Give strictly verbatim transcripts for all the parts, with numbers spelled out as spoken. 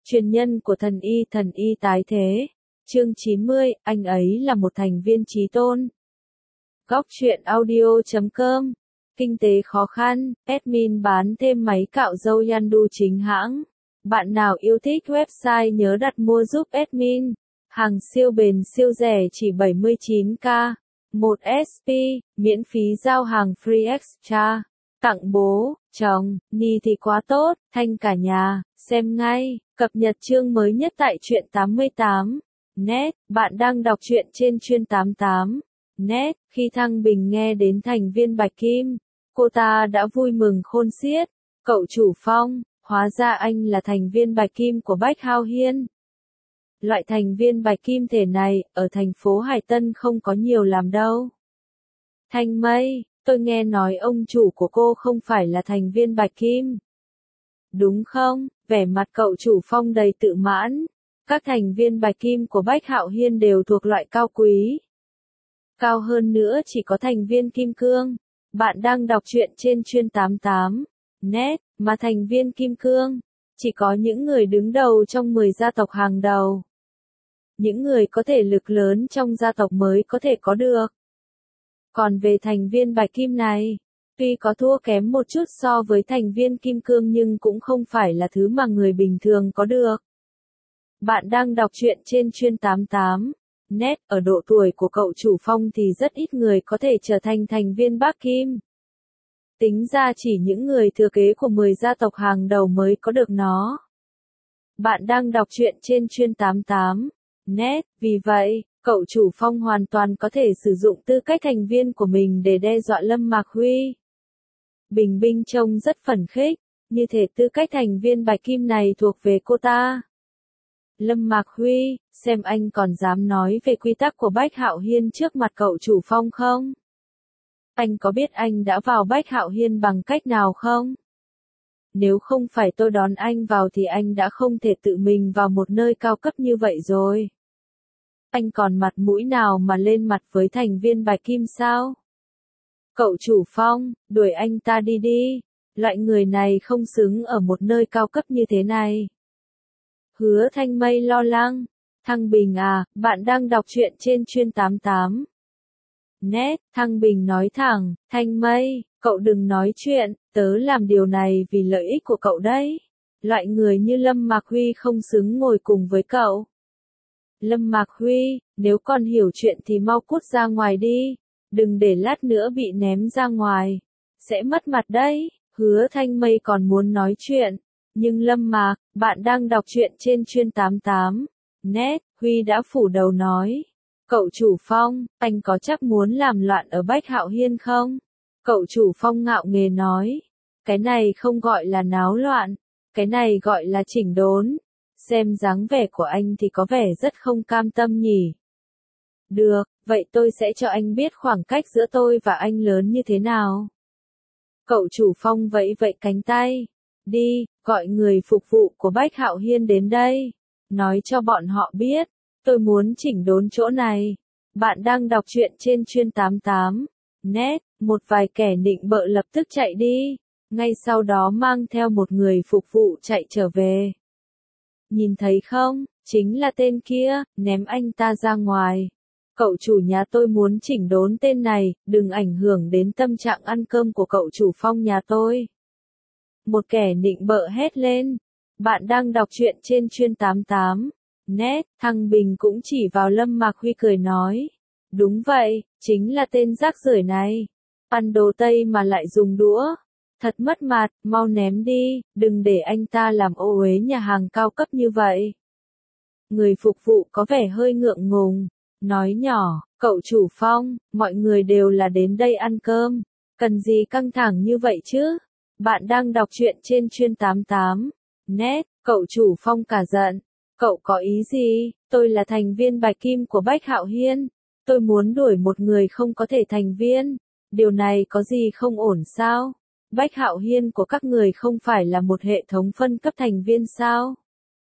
Truyền nhân của thần y thần y tái thế. Chương chín mươi, anh ấy là một thành viên chí tôn. Góc truyện audio chấm com. Kinh tế khó khăn, admin bán thêm máy cạo râu Yandu chính hãng. Bạn nào yêu thích website nhớ đặt mua giúp admin. Hàng siêu bền siêu rẻ chỉ bảy mươi chín k. một ét pê, miễn phí giao hàng free extra. Tặng bố, chồng, ni thì quá tốt, thanh cả nhà, xem ngay, cập nhật chương mới nhất tại truyện tám mươi tám. Net, bạn đang đọc truyện trên chuyên tám mươi tám. Net, khi Thăng Bình nghe đến thành viên Bạch Kim, cô ta đã vui mừng khôn xiết. Cậu chủ Phong, hóa ra anh là thành viên Bạch Kim của Bách Hao Hiên. Loại thành viên Bạch Kim thể này, ở thành phố Hải Tân không có nhiều làm đâu. Thanh Mây, tôi nghe nói ông chủ của cô không phải là thành viên Bạch Kim. Đúng không? Vẻ mặt cậu chủ Phong đầy tự mãn. Các thành viên Bạch Kim của Bách Hạo Hiên đều thuộc loại cao quý. Cao hơn nữa chỉ có thành viên Kim Cương. Bạn đang đọc truyện trên chuyên tám mươi tám. Net, mà thành viên Kim Cương, chỉ có những người đứng đầu trong mười gia tộc hàng đầu. Những người có thể lực lớn trong gia tộc mới có thể có được. Còn về thành viên Bạch Kim này, tuy có thua kém một chút so với thành viên Kim Cương nhưng cũng không phải là thứ mà người bình thường có được. Bạn đang đọc truyện trên chuyên tám mươi tám. Net, ở độ tuổi của cậu chủ Phong thì rất ít người có thể trở thành thành viên Bác Kim. Tính ra chỉ những người thừa kế của mười gia tộc hàng đầu mới có được nó. Bạn đang đọc truyện trên chuyên tám mươi tám. Net, vì vậy, cậu chủ Phong hoàn toàn có thể sử dụng tư cách thành viên của mình để đe dọa Lâm Mạc Huy. Bình Binh trông rất phấn khích, như thể tư cách thành viên Bạch Kim này thuộc về cô ta. Lâm Mạc Huy, xem anh còn dám nói về quy tắc của Bách Hạo Hiên trước mặt cậu chủ Phong không? Anh có biết anh đã vào Bách Hạo Hiên bằng cách nào không? Nếu không phải tôi đón anh vào thì anh đã không thể tự mình vào một nơi cao cấp như vậy rồi. Anh còn mặt mũi nào mà lên mặt với thành viên Bạch Kim sao? Cậu chủ Phong, đuổi anh ta đi đi. Loại người này không xứng ở một nơi cao cấp như thế này. Hứa Thanh Mây lo lắng. Thăng Bình à, bạn đang đọc truyện trên chuyên tám mươi tám. Net, Thăng Bình nói thẳng, Thanh Mây, cậu đừng nói chuyện, tớ làm điều này vì lợi ích của cậu đấy. Loại người như Lâm Mạc Huy không xứng ngồi cùng với cậu. Lâm Mạc Huy, nếu con hiểu chuyện thì mau cút ra ngoài đi, đừng để lát nữa bị ném ra ngoài, sẽ mất mặt đấy. Hứa Thanh Mây còn muốn nói chuyện, nhưng Lâm Mạc, bạn đang đọc truyện trên chuyên tám mươi tám. Net, Huy đã phủ đầu nói. Cậu chủ Phong, anh có chắc muốn làm loạn ở Bách Hạo Hiên không? Cậu chủ Phong ngạo nghễ nói. Cái này không gọi là náo loạn, cái này gọi là chỉnh đốn. Xem dáng vẻ của anh thì có vẻ rất không cam tâm nhỉ. Được, vậy tôi sẽ cho anh biết khoảng cách giữa tôi và anh lớn như thế nào. Cậu chủ Phong vẫy vẫy cánh tay. Đi, gọi người phục vụ của Bách Hạo Hiên đến đây. Nói cho bọn họ biết, tôi muốn chỉnh đốn chỗ này. Bạn đang đọc truyện trên chuyên tám mươi tám. Net, một vài kẻ nịnh bợ lập tức chạy đi. Ngay sau đó mang theo một người phục vụ chạy trở về. Nhìn thấy không, chính là tên kia, ném anh ta ra ngoài. Cậu chủ nhà tôi muốn chỉnh đốn tên này, đừng ảnh hưởng đến tâm trạng ăn cơm của cậu chủ Phong nhà tôi. Một kẻ nịnh bợ hét lên. Bạn đang đọc truyện trên chuyên tám mươi tám. Net, Thăng Bình cũng chỉ vào Lâm Mạc Huy cười nói. Đúng vậy, chính là tên rác rưởi này. Ăn đồ Tây mà lại dùng đũa. Thật mất mặt, mau ném đi, đừng để anh ta làm ô uế nhà hàng cao cấp như vậy. Người phục vụ có vẻ hơi ngượng ngùng, nói nhỏ, cậu chủ Phong, mọi người đều là đến đây ăn cơm, cần gì căng thẳng như vậy chứ? Bạn đang đọc truyện trên chuyên tám mươi tám. Net, cậu chủ Phong cả giận. Cậu có ý gì? Tôi là thành viên Bạch Kim của Bách Hạo Hiên. Tôi muốn đuổi một người không có thể thành viên. Điều này có gì không ổn sao? Bách Hạo Hiên của các người không phải là một hệ thống phân cấp thành viên sao?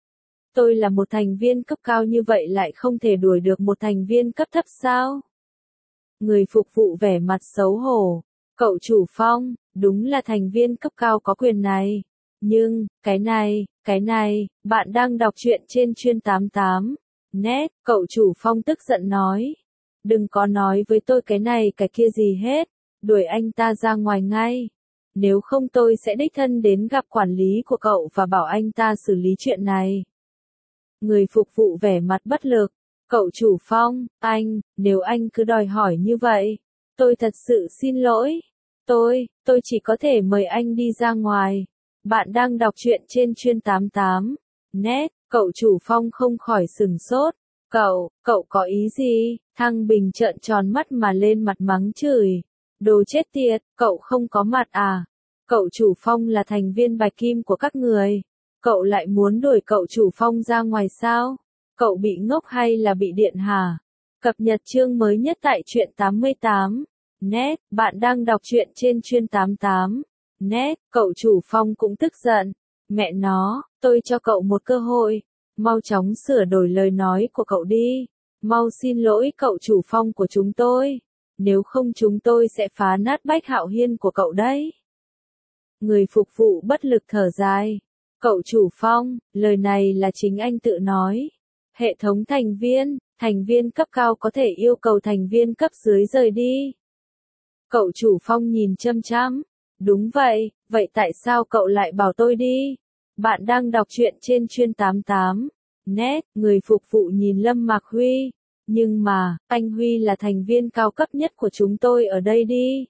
Tôi là một thành viên cấp cao như vậy lại không thể đuổi được một thành viên cấp thấp sao? Người phục vụ vẻ mặt xấu hổ. Cậu chủ Phong, đúng là thành viên cấp cao có quyền này. Nhưng, cái này, cái này, bạn đang đọc truyện trên chuyên tám mươi tám net, cậu chủ Phong tức giận nói. Đừng có nói với tôi cái này cái kia gì hết, đuổi anh ta ra ngoài ngay. Nếu không tôi sẽ đích thân đến gặp quản lý của cậu và bảo anh ta xử lý chuyện này. Người phục vụ vẻ mặt bất lực. Cậu chủ Phong, anh, nếu anh cứ đòi hỏi như vậy, tôi thật sự xin lỗi. Tôi, tôi chỉ có thể mời anh đi ra ngoài. Bạn đang đọc truyện trên chuyên tám mươi tám net, cậu chủ Phong không khỏi sừng sốt. Cậu, cậu có ý gì? Thăng Bình trợn tròn mắt mà lên mặt mắng chửi. Đồ chết tiệt, cậu không có mặt à? Cậu chủ Phong là thành viên Bạch Kim của các người. Cậu lại muốn đuổi cậu chủ Phong ra ngoài sao? Cậu bị ngốc hay là bị điện hả? Cập nhật chương mới nhất tại truyện tám mươi tám net, bạn đang đọc truyện trên chuyên tám mươi tám net, cậu chủ Phong cũng tức giận. Mẹ nó, tôi cho cậu một cơ hội, mau chóng sửa đổi lời nói của cậu đi. Mau xin lỗi cậu chủ Phong của chúng tôi, nếu không chúng tôi sẽ phá nát Bách Hạo Hiên của cậu đấy. Người phục vụ bất lực thở dài. Cậu chủ Phong, lời này là chính anh tự nói. Hệ thống thành viên, thành viên cấp cao có thể yêu cầu thành viên cấp dưới rời đi. Cậu chủ Phong nhìn chăm chăm. Đúng vậy, vậy tại sao cậu lại bảo tôi đi? Bạn đang đọc truyện trên chuyên tám mươi tám net, người phục vụ nhìn Lâm Mạc Huy. Nhưng mà, anh Huy là thành viên cao cấp nhất của chúng tôi ở đây đi.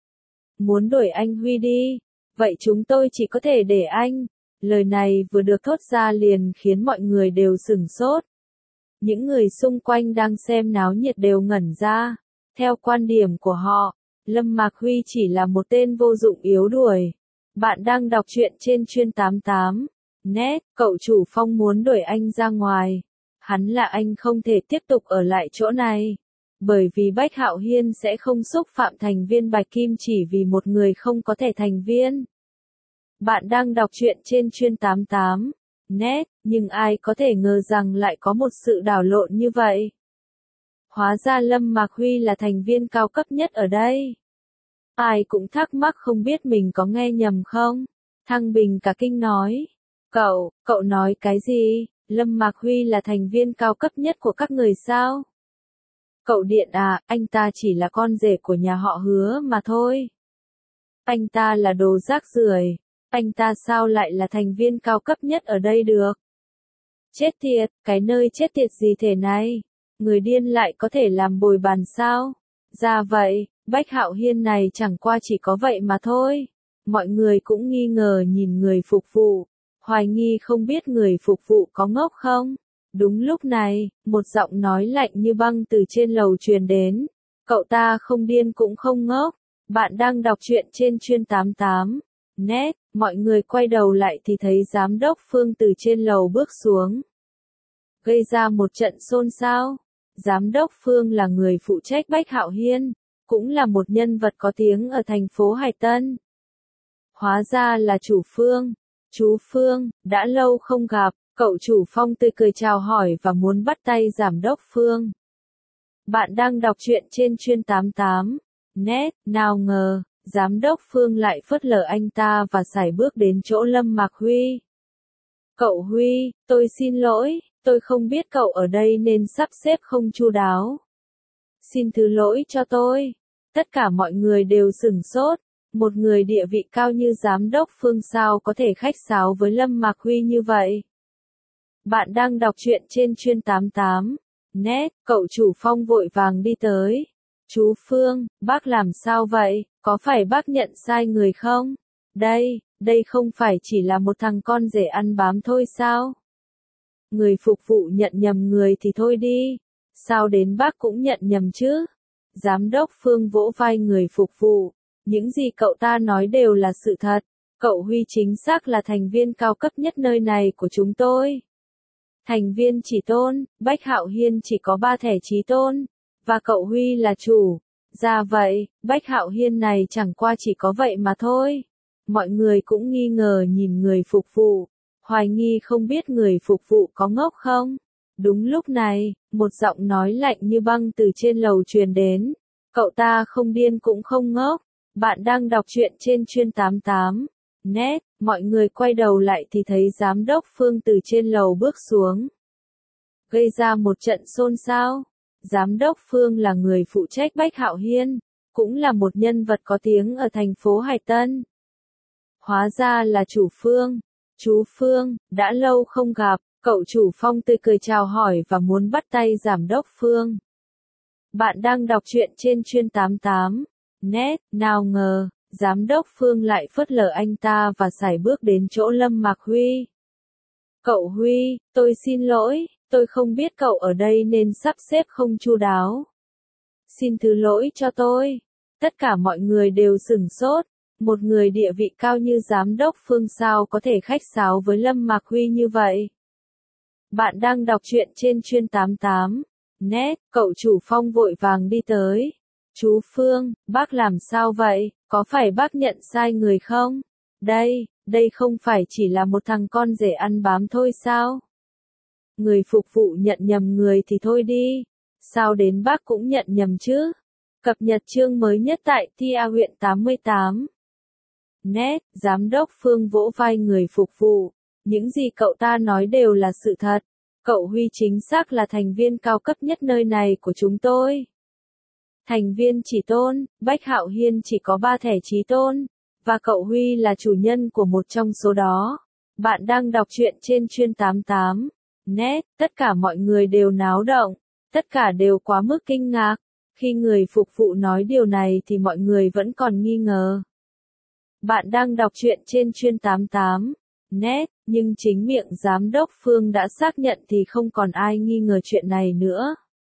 Muốn đuổi anh Huy đi, vậy chúng tôi chỉ có thể để anh. Lời này vừa được thốt ra liền khiến mọi người đều sửng sốt. Những người xung quanh đang xem náo nhiệt đều ngẩn ra. Theo quan điểm của họ, Lâm Mạc Huy chỉ là một tên vô dụng yếu đuổi. Bạn đang đọc truyện trên chuyên tám mươi tám net, cậu chủ Phong muốn đuổi anh ra ngoài. Hắn là anh không thể tiếp tục ở lại chỗ này. Bởi vì Bách Hạo Hiên sẽ không xúc phạm thành viên Bạch Kim chỉ vì một người không có thể thành viên. Bạn đang đọc truyện trên chuyên tám mươi tám net, nhưng ai có thể ngờ rằng lại có một sự đảo lộn như vậy. Hóa ra Lâm Mạc Huy là thành viên cao cấp nhất ở đây. Ai cũng thắc mắc không biết mình có nghe nhầm không? Thăng Bình cả kinh nói. Cậu, cậu nói cái gì? Lâm Mạc Huy là thành viên cao cấp nhất của các người sao? Cậu điện à, anh ta chỉ là con rể của nhà họ Hứa mà thôi. Anh ta là đồ rác rưởi. Anh ta sao lại là thành viên cao cấp nhất ở đây được? Chết tiệt, cái nơi chết tiệt gì thế này? Người điên lại có thể làm bồi bàn sao? Ra vậy, Bách Hạo Hiên này chẳng qua chỉ có vậy mà thôi. Mọi người cũng nghi ngờ nhìn người phục vụ, hoài nghi không biết người phục vụ có ngốc không? Đúng lúc này, một giọng nói lạnh như băng từ trên lầu truyền đến. Cậu ta không điên cũng không ngốc. Bạn đang đọc truyện trên chuyên tám mươi tám net, mọi người quay đầu lại thì thấy giám đốc Phương từ trên lầu bước xuống. Gây ra một trận xôn xao. Giám đốc Phương là người phụ trách Bách Hạo Hiên, cũng là một nhân vật có tiếng ở thành phố Hải Tân. Hóa ra là chủ Phương. Chú Phương, đã lâu không gặp, cậu chủ Phong tươi cười chào hỏi và muốn bắt tay giám đốc Phương. Bạn đang đọc truyện trên chuyên tám mươi tám net, nào ngờ, giám đốc Phương lại phớt lờ anh ta và sải bước đến chỗ Lâm Mạc Huy. Cậu Huy, tôi xin lỗi, tôi không biết cậu ở đây nên sắp xếp không chu đáo. Xin thứ lỗi cho tôi. Tất cả mọi người đều sửng sốt. Một người địa vị cao như giám đốc Phương sao có thể khách sáo với Lâm Mạc Huy như vậy? Bạn đang đọc truyện trên chuyên tám mươi tám net, cậu chủ Phong vội vàng đi tới. Chú Phương, bác làm sao vậy? Có phải bác nhận sai người không? Đây, đây không phải chỉ là một thằng con rể ăn bám thôi sao? Người phục vụ nhận nhầm người thì thôi đi. Sao đến bác cũng nhận nhầm chứ? Giám đốc Phương vỗ vai người phục vụ. Những gì cậu ta nói đều là sự thật. Cậu Huy chính xác là thành viên cao cấp nhất nơi này của chúng tôi. Thành viên chỉ tôn, Bách Hạo Hiên chỉ có ba thẻ chí tôn. Và cậu Huy là chủ. Ra vậy, Bách Hạo Hiên này chẳng qua chỉ có vậy mà thôi. Mọi người cũng nghi ngờ nhìn người phục vụ. Hoài nghi không biết người phục vụ có ngốc không? Đúng lúc này, một giọng nói lạnh như băng từ trên lầu truyền đến. Cậu ta không điên cũng không ngốc. Bạn đang đọc truyện trên chuyên tám mươi tám Net, mọi người quay đầu lại thì thấy giám đốc Phương từ trên lầu bước xuống. Gây ra một trận xôn xao. Giám đốc Phương là người phụ trách Bách Hạo Hiên, cũng là một nhân vật có tiếng ở thành phố Hải Tân. Hóa ra là chủ Phương. Chú Phương, đã lâu không gặp, cậu chủ Phong tươi cười chào hỏi và muốn bắt tay giám đốc Phương. Bạn đang đọc truyện trên chuyên tám tám. Net, nào ngờ, giám đốc Phương lại phớt lờ anh ta và sải bước đến chỗ Lâm Mạc Huy. Cậu Huy, tôi xin lỗi, tôi không biết cậu ở đây nên sắp xếp không chu đáo. Xin thứ lỗi cho tôi. Tất cả mọi người đều sửng sốt. Một người địa vị cao như giám đốc Phương sao có thể khách sáo với Lâm Mạc Huy như vậy? Bạn đang đọc truyện trên chuyên tám tám. Net, cậu chủ Phong vội vàng đi tới. Chú Phương, bác làm sao vậy? Có phải bác nhận sai người không? Đây, đây không phải chỉ là một thằng con rể ăn bám thôi sao? Người phục vụ nhận nhầm người thì thôi đi. Sao đến bác cũng nhận nhầm chứ? Cập nhật chương mới nhất tại Thi A huyện tám mươi tám. Net, giám đốc Phương vỗ vai người phục vụ. Những gì cậu ta nói đều là sự thật. Cậu Huy chính xác là thành viên cao cấp nhất nơi này của chúng tôi. Thành viên chỉ tôn, Bách Hạo Hiên chỉ có ba thẻ chí tôn, và cậu Huy là chủ nhân của một trong số đó. Bạn đang đọc truyện trên chuyên tám tám. Net, tất cả mọi người đều náo động, tất cả đều quá mức kinh ngạc. Khi người phục vụ nói điều này thì mọi người vẫn còn nghi ngờ. Bạn đang đọc truyện trên chuyên tám tám. Net, nhưng chính miệng giám đốc Phương đã xác nhận thì không còn ai nghi ngờ chuyện này nữa.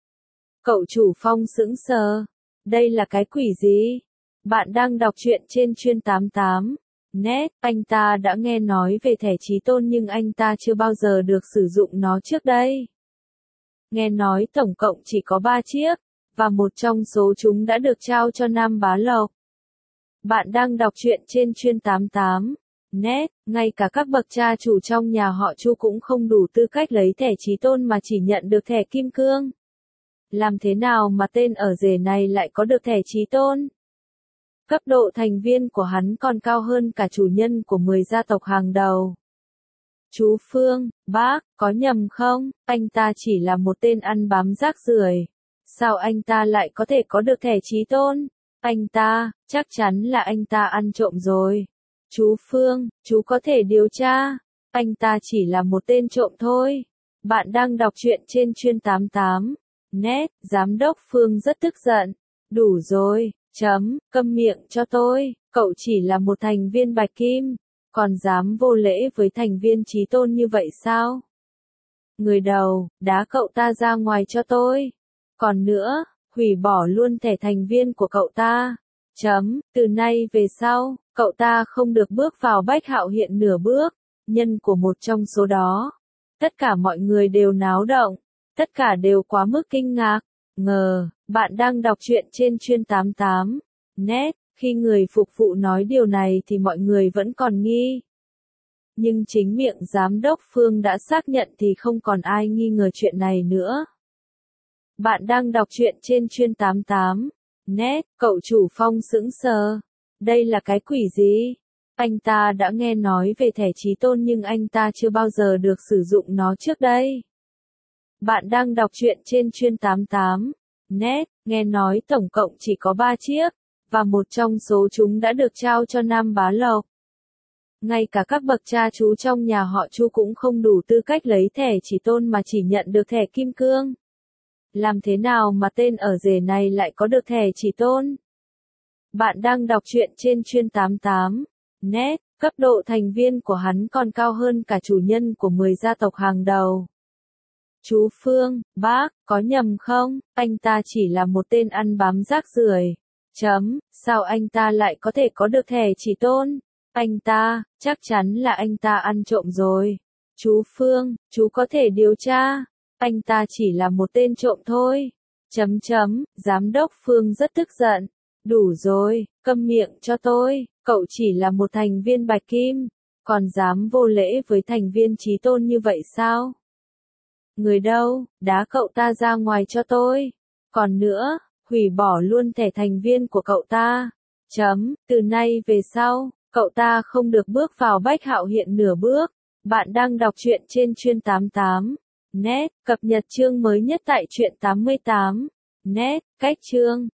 Cậu chủ Phong sững sờ. Đây là cái quỷ gì? Bạn đang đọc truyện trên chuyên tám tám. Net, anh ta đã nghe nói về thẻ chí tôn nhưng anh ta chưa bao giờ được sử dụng nó trước đây. Nghe nói tổng cộng chỉ có ba chiếc, và một trong số chúng đã được trao cho Nam Bá Lộc. Bạn đang đọc truyện trên chuyên tám tám. Net, ngay cả các bậc cha chủ trong nhà họ Chu cũng không đủ tư cách lấy thẻ chí tôn mà chỉ nhận được thẻ kim cương. Làm thế nào mà tên ở rể này lại có được thẻ chí tôn? Cấp độ thành viên của hắn còn cao hơn cả chủ nhân của mười gia tộc hàng đầu. Chú Phương, bác, có nhầm không? Anh ta chỉ là một tên ăn bám rác rưởi. Sao anh ta lại có thể có được thẻ chí tôn? Anh ta, chắc chắn là anh ta ăn trộm rồi. Chú Phương, chú có thể điều tra. Anh ta chỉ là một tên trộm thôi. Bạn đang đọc truyện trên chuyên tám tám. Net, giám đốc Phương rất tức giận. Đủ rồi, chấm, câm miệng cho tôi. Cậu chỉ là một thành viên bạch kim, còn dám vô lễ với thành viên chí tôn như vậy sao? Người đầu, đá cậu ta ra ngoài cho tôi. Còn nữa, hủy bỏ luôn thẻ thành viên của cậu ta. Chấm, từ nay về sau, cậu ta không được bước vào Bách Hạo Hiên nửa bước, nhân của một trong số đó. Tất cả mọi người đều náo động, tất cả đều quá mức kinh ngạc, ngờ, bạn đang đọc truyện trên chuyên tám tám. Net, khi người phục vụ nói điều này thì mọi người vẫn còn nghi. Nhưng chính miệng giám đốc Phương đã xác nhận thì không còn ai nghi ngờ chuyện này nữa. Bạn đang đọc truyện trên chuyên tám tám. Net, cậu chủ Phong sững sờ. Đây là cái quỷ gì? Anh ta đã nghe nói về thẻ chí tôn nhưng anh ta chưa bao giờ được sử dụng nó trước đây. Bạn đang đọc truyện trên chuyên tám tám. Net, nghe nói tổng cộng chỉ có ba chiếc, và một trong số chúng đã được trao cho Nam Bá Lộc. Ngay cả các bậc cha chú trong nhà họ Chu cũng không đủ tư cách lấy thẻ chí tôn mà chỉ nhận được thẻ kim cương. Làm thế nào mà tên ở rể này lại có được thẻ chí tôn? Bạn đang đọc truyện trên chuyên tám tám. Net, cấp độ thành viên của hắn còn cao hơn cả chủ nhân của mười gia tộc hàng đầu. Chú Phương, bác, có nhầm không? Anh ta chỉ là một tên ăn bám rác rưởi. Chấm, sao anh ta lại có thể có được thẻ chí tôn? Anh ta, chắc chắn là anh ta ăn trộm rồi. Chú Phương, chú có thể điều tra. Anh ta chỉ là một tên trộm thôi. Chấm chấm, giám đốc Phương rất tức giận. Đủ rồi, câm miệng cho tôi, cậu chỉ là một thành viên bạch kim, còn dám vô lễ với thành viên chí tôn như vậy sao? Người đâu, đá cậu ta ra ngoài cho tôi. Còn nữa, hủy bỏ luôn thẻ thành viên của cậu ta. Chấm, từ nay về sau, Cậu ta không được bước vào Bách Hạo Hiện nửa bước. Bạn đang đọc truyện trên chuyên tám mươi tám net, cập nhật chương mới nhất tại truyện tám mươi tám net, cách chương.